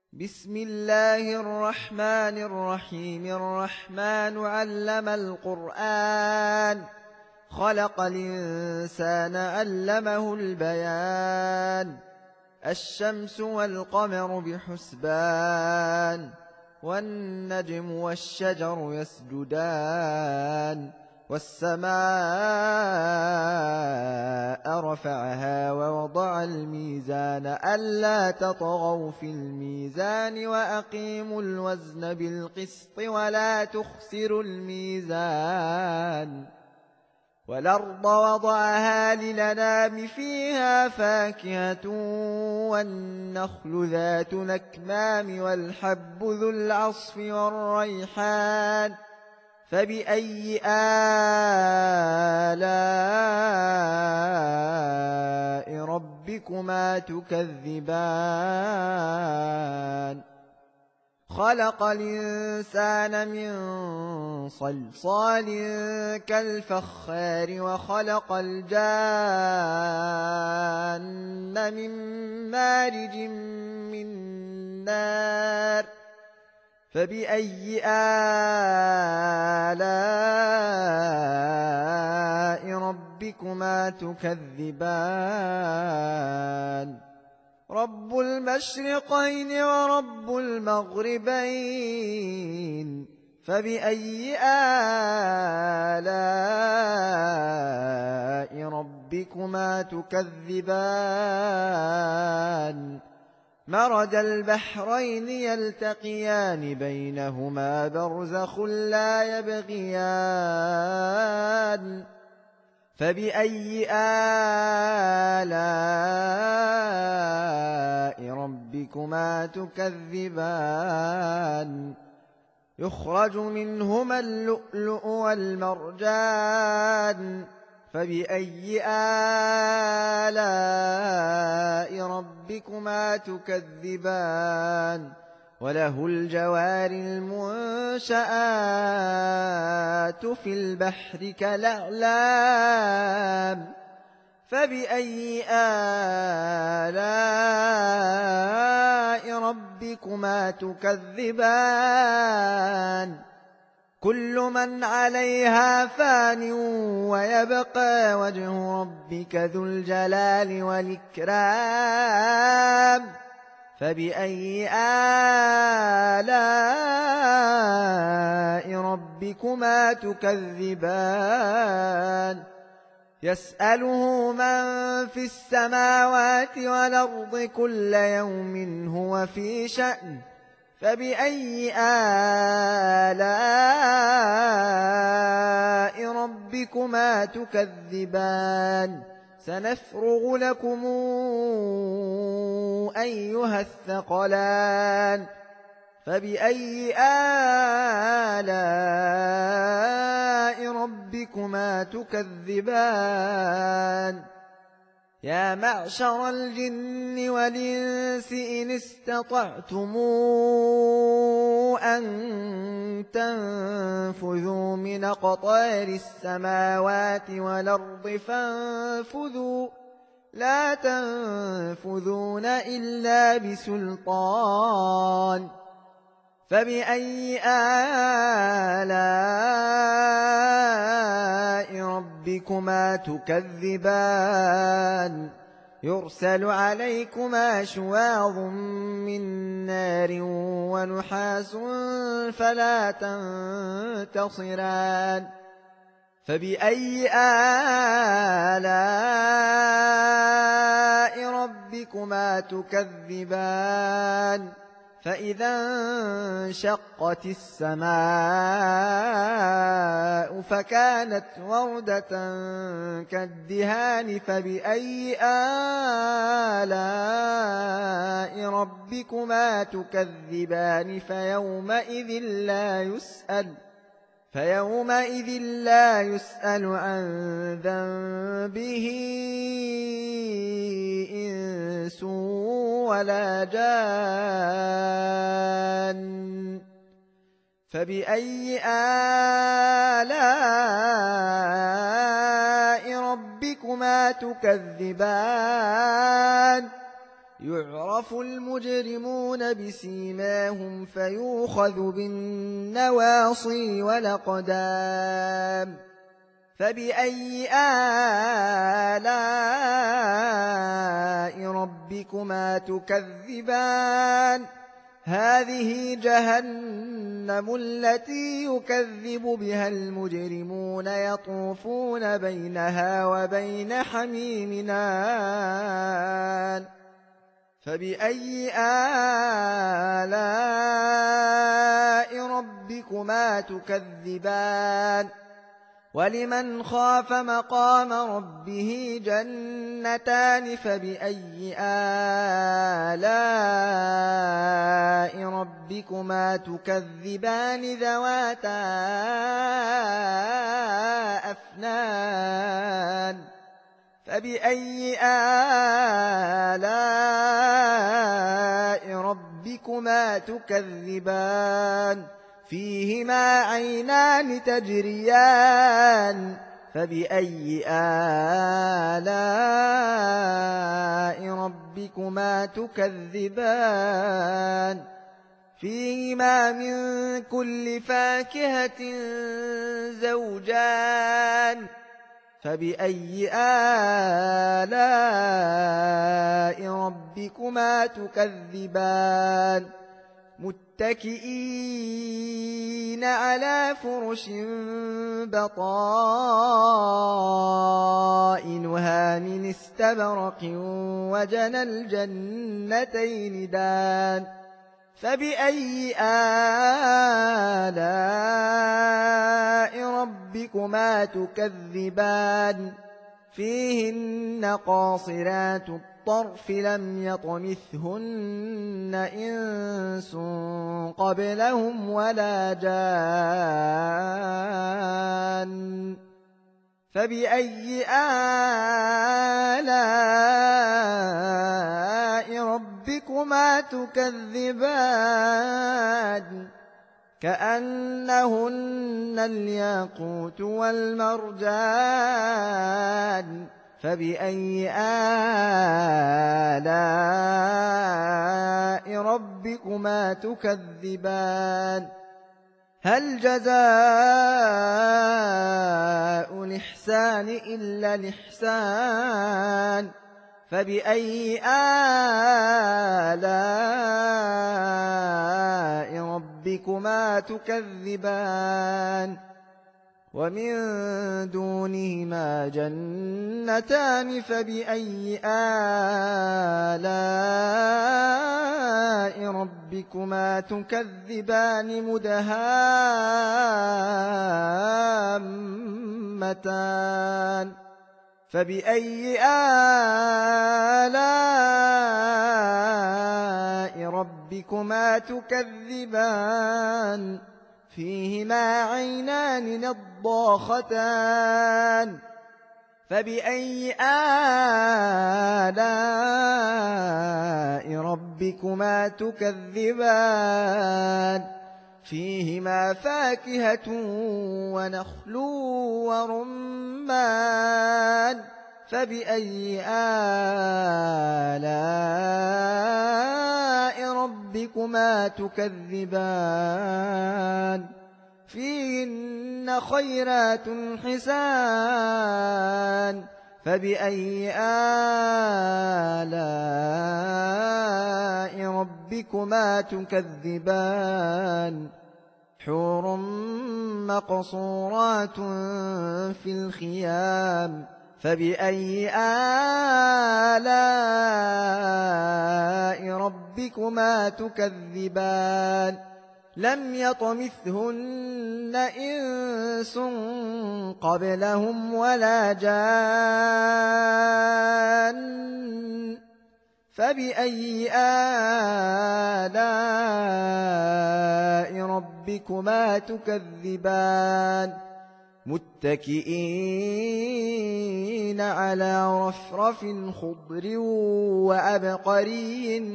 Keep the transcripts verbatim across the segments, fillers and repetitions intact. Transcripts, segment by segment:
بسم الله الرحمن الرحيم الرحمن علم القرآن خلق الإنسان علمه البيان الشمس والقمر بحسبان والنجم والشجر يسجدان والسماء رفعها ووضع الميزان ألا تطغوا في الميزان وأقيموا الوزن بالقسط ولا تخسروا الميزان والأرض وضعها للأنام فيها فاكهة والنخل ذات الأكمام والحب ذو العصف والريحان فبأي آلاء ربكما تكذبان خلق الإنسان من صلصال كالفخار وخلق الجان من مارج من نار فبأي آلاء ربكما تكذبان رب المشرقين ورب المغربين فبأي آلاء ربكما تكذبان مرج البحرين يلتقيان بينهما برزخ لا يبغيان فبأي آلاء ربكما تكذبان يخرج منهما اللؤلؤ والمرجان فبأي آلاء ربكما تكذبان وله الجوار المنشآت في البحر كالأعلام فبأي آلاء ربكما تكذبان كل من عليها فان ويبقى وجه ربك ذو الجلال والإكرام فبأي آلاء ربكما تكذبان يسأله من في السماوات والأرض كل يوم هو في شأن فبأي آلاء ربكما تكذبان سنفرغ لكم أيها الثقلان فبأي آلاء ربكما تكذبان يا معشر الجن والإنس إن استطعتم أن تنفذوا من أقطار السماوات والأرض فانفذوا لا تنفذون إلا بسلطان فبأي آلاء ربكما تكذبان يرسل عليكما شواظ من نار ونحاس فلا تنتصران فبأي آلاء ربكما تكذبان فإذا انشقت السماء فكانت وردة كالدهان فبأي آلاء ربكما تكذبان فيومئذ لا يسأل فيومئذ لا يسأل عن ذنبه إنس ولا جان فبأي آلاء ربكما تكذبان يعرف المجرمون بسيماهم فيؤخذ بالنواصي والأقدام فبأي آلاء ربكما تكذبان هذه جهنم التي يكذب بها المجرمون يطوفون بينها وبين حميم آن فبأي آلاء ربكما تكذبان ولمن خاف مقام ربه جنتان فبأي آلاء ربكما تكذبان ذواتا أفنان فبأي آلاء ربكما تكذبان فيهما عينان تجريان فبأي آلاء ربكما تكذبان فيهما من كل فاكهة زوجان فبأي آلاء ربكما تكذبان متكئين على فرش بطائنها من استبرق وجنى الجنتين دان فبأي آلاء ربكما تكذبان فيهن قاصرات الطرف لم يطمثهن إنس قبلهم ولا جان فبأي آلاء ربكما تكذبان كأنهن الياقوت والمرجان فبأي آلاء ربكما تكذبان هل جزاء الإحسان إلا الإحسان فبأي آلاء ربكما تكذبان ومن دونهما جنتان فبأي آلاء ربكما تكذبان مدهامتان فبأي آلاء ربكما تكذبان فيهما عينان نضاختان فبأي آلاء ربكما تكذبان فيهما فاكهة ونخل ورمان فبأي آلاء ربكما تكذبان فيهن خيرات حسان فبأي آلاء ربكما تكذبان حور مقصورات في الخيام فبأي آلاء ربكما تكذبان لم يطمثهن إنس قبلهم ولا جان فبأي آلاء ربكما تكذبان متكئين على رفرف خضر وعبقري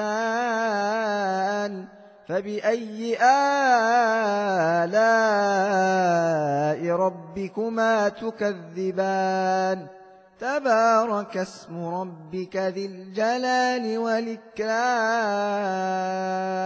حسان فبأي آلاء ربكما تكذبان تبارك اسم ربك ذي الجلال والإكرام.